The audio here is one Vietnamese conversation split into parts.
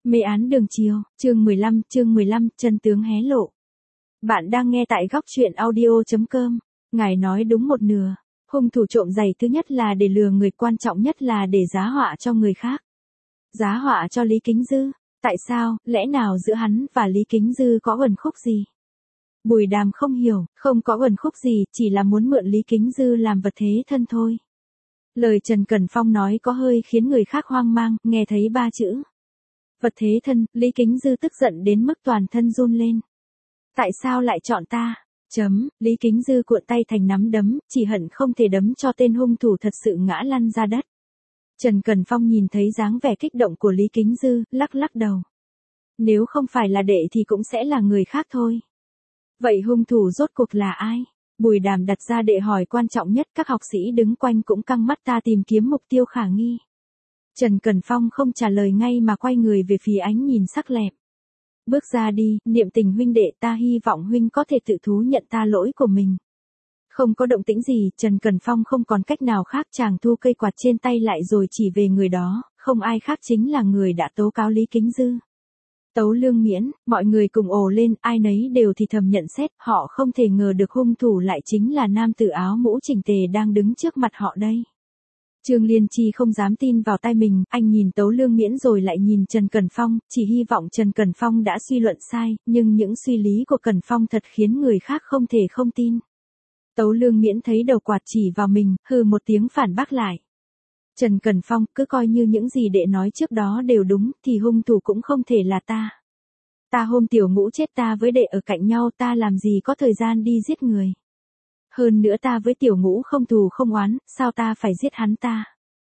Mê án đường chiều, chương 15, chân tướng hé lộ. Bạn đang nghe tại góc truyện audio.com. Ngài nói đúng một nửa. Hung thủ trộm giày thứ nhất là để lừa người, quan trọng nhất là để giá họa cho người khác. Giá họa cho Lý Kính Dư. Tại sao, lẽ nào giữa hắn và Lý Kính Dư có uẩn khúc gì? Bùi Đàm không hiểu, không có uẩn khúc gì, chỉ là muốn mượn Lý Kính Dư làm vật thế thân thôi. Lời Trần Cẩn Phong nói có hơi khiến người khác hoang mang, nghe thấy ba chữ vật thế thân, Lý Kính Dư tức giận đến mức toàn thân run lên. Tại sao lại chọn ta? Lý Kính Dư cuộn tay thành nắm đấm, chỉ hận không thể đấm cho tên hung thủ thật sự ngã lăn ra đất. Trần Cẩn Phong nhìn thấy dáng vẻ kích động của Lý Kính Dư, lắc đầu. Nếu không phải là đệ thì cũng sẽ là người khác thôi. Vậy hung thủ rốt cuộc là ai? Bùi Đàm đặt ra đệ hỏi quan trọng nhất, các học sĩ đứng quanh cũng căng mắt ta tìm kiếm mục tiêu khả nghi. Trần Cẩn Phong không trả lời ngay mà quay người về phía ánh nhìn sắc lẹm. Bước ra đi, Niệm Tình huynh đệ, ta hy vọng huynh có thể tự thú nhận ta lỗi của mình. Không có động tĩnh gì, Trần Cẩn Phong không còn cách nào khác, chàng thu cây quạt trên tay lại rồi chỉ về người đó, không ai khác chính là người đã tố cáo Lý Kính Dư. Tấu Lương Miễn, mọi người cùng ồ lên, ai nấy đều thì thầm nhận xét, họ không thể ngờ được hung thủ lại chính là nam tử áo mũ chỉnh tề đang đứng trước mặt họ đây. Trương Liên Chi không dám tin vào tai mình, anh nhìn Tấu Lương Miễn rồi lại nhìn Trần Cẩn Phong, chỉ hy vọng Trần Cẩn Phong đã suy luận sai, nhưng những suy lý của Cẩn Phong thật khiến người khác không thể không tin. Tấu Lương Miễn thấy đầu quạt chỉ vào mình, hừ một tiếng phản bác lại. Trần Cẩn Phong, cứ coi như những gì đệ nói trước đó đều đúng, thì hung thủ cũng không thể là ta. Ta hôm Tiểu Ngũ chết, ta với đệ ở cạnh nhau, ta làm gì có thời gian đi giết người. Hơn nữa ta với Tiểu Ngũ không thù không oán, sao ta phải giết hắn ta?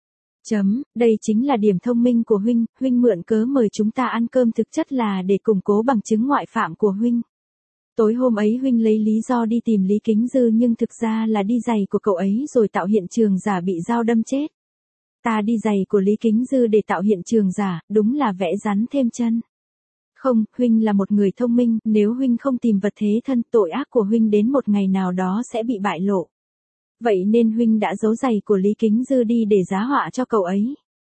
Đây chính là điểm thông minh của huynh, huynh mượn cớ mời chúng ta ăn cơm thực chất là để củng cố bằng chứng ngoại phạm của huynh. Tối hôm ấy huynh lấy lý do đi tìm Lý Kính Dư nhưng thực ra là đi giày của cậu ấy rồi tạo hiện trường giả bị dao đâm chết. Ta đi giày của Lý Kính Dư để tạo hiện trường giả, đúng là vẽ rắn thêm chân. Không, huynh là một người thông minh, nếu huynh không tìm vật thế thân, tội ác của huynh đến một ngày nào đó sẽ bị bại lộ. Vậy nên huynh đã giấu giày của Lý Kính Dư đi để giá họa cho cậu ấy.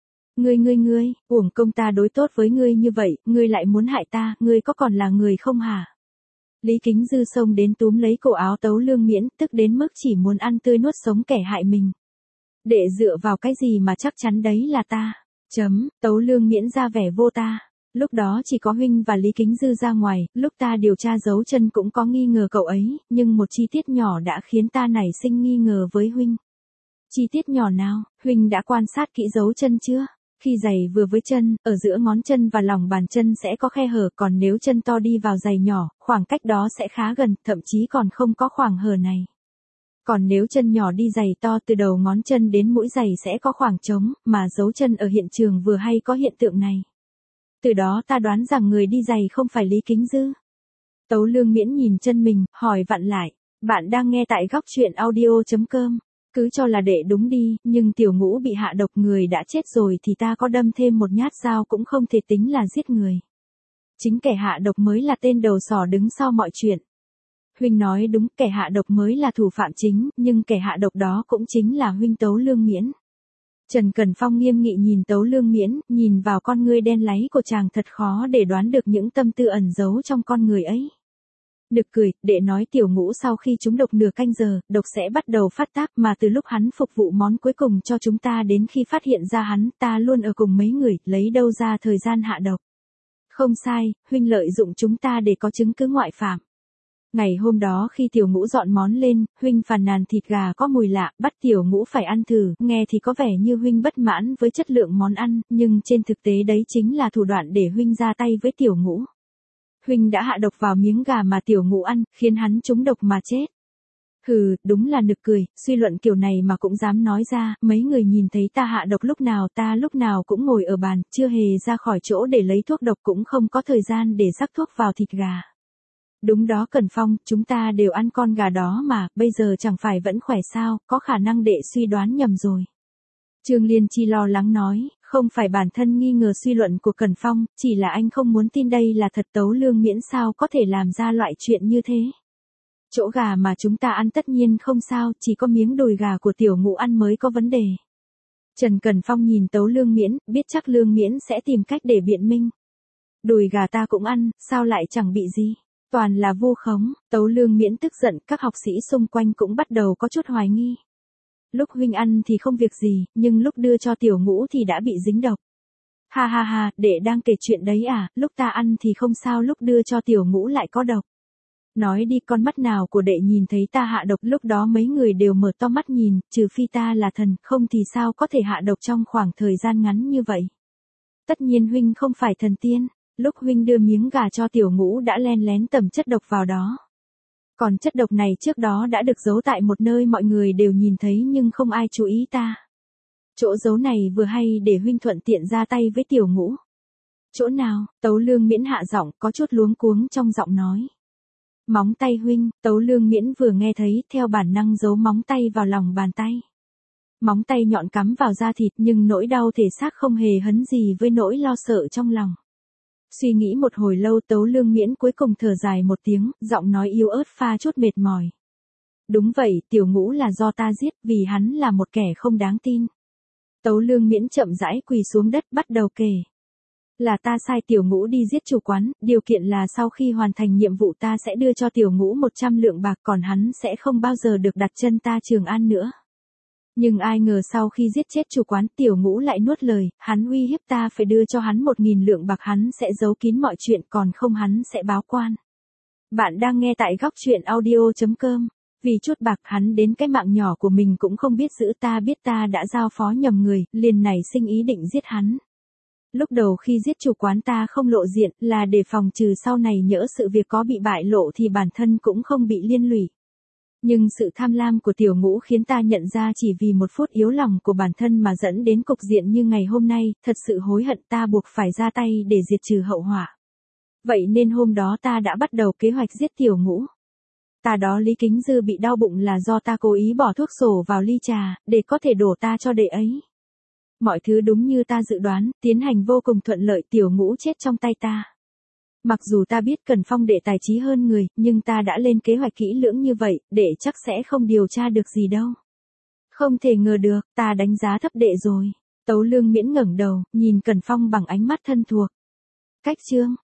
Ngươi, uổng công ta đối tốt với ngươi như vậy, ngươi lại muốn hại ta, ngươi có còn là người không hả? Lý Kính Dư xông đến túm lấy cổ áo Tấu Lương Miễn, tức đến mức chỉ muốn ăn tươi nuốt sống kẻ hại mình. Đệ dựa vào cái gì mà chắc chắn đấy là ta? Tấu Lương Miễn ra vẻ vô ta. Lúc đó chỉ có huynh và Lý Kính Dư ra ngoài, lúc ta điều tra dấu chân cũng có nghi ngờ cậu ấy, nhưng một chi tiết nhỏ đã khiến ta nảy sinh nghi ngờ với huynh. Chi tiết nhỏ nào? Huynh đã quan sát kỹ dấu chân chưa? Khi giày vừa với chân, ở giữa ngón chân và lòng bàn chân sẽ có khe hở, còn nếu chân to đi vào giày nhỏ, khoảng cách đó sẽ khá gần, thậm chí còn không có khoảng hở này. Còn nếu chân nhỏ đi giày to, từ đầu ngón chân đến mũi giày sẽ có khoảng trống, mà dấu chân ở hiện trường vừa hay có hiện tượng này. Từ đó ta đoán rằng người đi giày không phải Lý Kính Dư. Tấu Lương Miễn nhìn chân mình, hỏi vặn lại. Bạn đang nghe tại góc truyện audio.com. Cứ cho là đệ đúng đi, nhưng Tiểu Ngũ bị hạ độc, người đã chết rồi thì ta có đâm thêm một nhát dao cũng không thể tính là giết người. Chính kẻ hạ độc mới là tên đầu sỏ đứng sau mọi chuyện. Huynh nói đúng, kẻ hạ độc mới là thủ phạm chính, nhưng kẻ hạ độc đó cũng chính là huynh Tấu Lương Miễn. Trần Cẩn Phong nghiêm nghị nhìn Tấu Lương Miễn, nhìn vào con ngươi đen láy của chàng thật khó để đoán được những tâm tư ẩn giấu trong con người ấy. Nực cười, đệ nói Tiểu Ngũ sau khi trúng độc nửa canh giờ, độc sẽ bắt đầu phát tác, mà từ lúc hắn phục vụ món cuối cùng cho chúng ta đến khi phát hiện ra hắn, ta luôn ở cùng mấy người, lấy đâu ra thời gian hạ độc. Không sai, huynh lợi dụng chúng ta để có chứng cứ ngoại phạm. Ngày hôm đó khi Tiểu Ngũ dọn món lên, huynh phàn nàn thịt gà có mùi lạ, bắt Tiểu Ngũ phải ăn thử, nghe thì có vẻ như huynh bất mãn với chất lượng món ăn, nhưng trên thực tế đấy chính là thủ đoạn để huynh ra tay với Tiểu Ngũ. Huynh đã hạ độc vào miếng gà mà Tiểu Ngũ ăn, khiến hắn trúng độc mà chết. Hừ, đúng là nực cười, suy luận kiểu này mà cũng dám nói ra, mấy người nhìn thấy ta hạ độc lúc nào, ta lúc nào cũng ngồi ở bàn, chưa hề ra khỏi chỗ để lấy thuốc độc, cũng không có thời gian để rắc thuốc vào thịt gà. Đúng đó Cẩn Phong, chúng ta đều ăn con gà đó mà, bây giờ chẳng phải vẫn khỏe sao, có khả năng đệ suy đoán nhầm rồi. Trương Liên Chi lo lắng nói, không phải bản thân nghi ngờ suy luận của Cẩn Phong, chỉ là anh không muốn tin đây là thật. Tấu Lương Miễn sao có thể làm ra loại chuyện như thế. Chỗ gà mà chúng ta ăn tất nhiên không sao, chỉ có miếng đùi gà của Tiểu Ngũ ăn mới có vấn đề. Trần Cẩn Phong nhìn Tấu Lương Miễn, biết chắc Lương Miễn sẽ tìm cách để biện minh. Đùi gà ta cũng ăn, sao lại chẳng bị gì? Toàn là vu khống, Tấu Lương Miễn tức giận, các học sĩ xung quanh cũng bắt đầu có chút hoài nghi. Lúc huynh ăn thì không việc gì, nhưng lúc đưa cho Tiểu Ngũ thì đã bị dính độc. Ha ha ha, đệ đang kể chuyện đấy à, lúc ta ăn thì không sao, lúc đưa cho Tiểu Ngũ lại có độc. Nói đi, con mắt nào của đệ nhìn thấy ta hạ độc? Lúc đó mấy người đều mở to mắt nhìn, trừ phi ta là thần, không thì sao có thể hạ độc trong khoảng thời gian ngắn như vậy. Tất nhiên huynh không phải thần tiên, lúc huynh đưa miếng gà cho Tiểu Ngũ đã len lén tẩm chất độc vào đó. Còn chất độc này trước đó đã được giấu tại một nơi mọi người đều nhìn thấy nhưng không ai chú ý ta. Chỗ giấu này vừa hay để huynh thuận tiện ra tay với Tiểu Ngũ. Chỗ nào? Tấu Lương Miễn hạ giọng, có chút luống cuống trong giọng nói. Móng tay huynh, Tấu Lương Miễn vừa nghe thấy, theo bản năng giấu móng tay vào lòng bàn tay. Móng tay nhọn cắm vào da thịt nhưng nỗi đau thể xác không hề hấn gì với nỗi lo sợ trong lòng. Suy nghĩ một hồi lâu, Tấu Lương Miễn cuối cùng thở dài một tiếng, giọng nói yếu ớt pha chút mệt mỏi. Đúng vậy, Tiểu Ngũ là do ta giết, vì hắn là một kẻ không đáng tin. Tấu Lương Miễn chậm rãi quỳ xuống đất bắt đầu kể. Là ta sai Tiểu Ngũ đi giết chủ quán, điều kiện là sau khi hoàn thành nhiệm vụ ta sẽ đưa cho Tiểu Ngũ 100 lượng bạc, còn hắn sẽ không bao giờ được đặt chân ta Trường An nữa. Nhưng ai ngờ sau khi giết chết chủ quán, Tiểu Ngũ lại nuốt lời, hắn uy hiếp ta phải đưa cho hắn 1.000 lượng bạc, hắn sẽ giấu kín mọi chuyện, còn không hắn sẽ báo quan. Bạn đang nghe tại góc truyện audio.com. Vì chút bạc hắn đến cái mạng nhỏ của mình cũng không biết giữ, ta biết ta đã giao phó nhầm người, liền nảy sinh ý định giết hắn. Lúc đầu khi giết chủ quán ta không lộ diện là để phòng trừ sau này nhỡ sự việc có bị bại lộ thì bản thân cũng không bị liên lụy. Nhưng sự tham lam của Tiểu Ngũ khiến ta nhận ra chỉ vì một phút yếu lòng của bản thân mà dẫn đến cục diện như ngày hôm nay, thật sự hối hận, ta buộc phải ra tay để diệt trừ hậu họa. Vậy nên hôm đó ta đã bắt đầu kế hoạch giết Tiểu Ngũ. Ta đó Lý Kính Dư bị đau bụng là do ta cố ý bỏ thuốc sổ vào ly trà, để có thể đổ ta cho đệ ấy. Mọi thứ đúng như ta dự đoán, tiến hành vô cùng thuận lợi, Tiểu Ngũ chết trong tay ta. Mặc dù ta biết Cần Phong đệ tài trí hơn người, nhưng ta đã lên kế hoạch kỹ lưỡng như vậy, đệ chắc sẽ không điều tra được gì đâu. Không thể ngờ được, ta đánh giá thấp đệ rồi. Tấu Lương Miễn ngẩng đầu, nhìn Cần Phong bằng ánh mắt thân thuộc. Cách chương,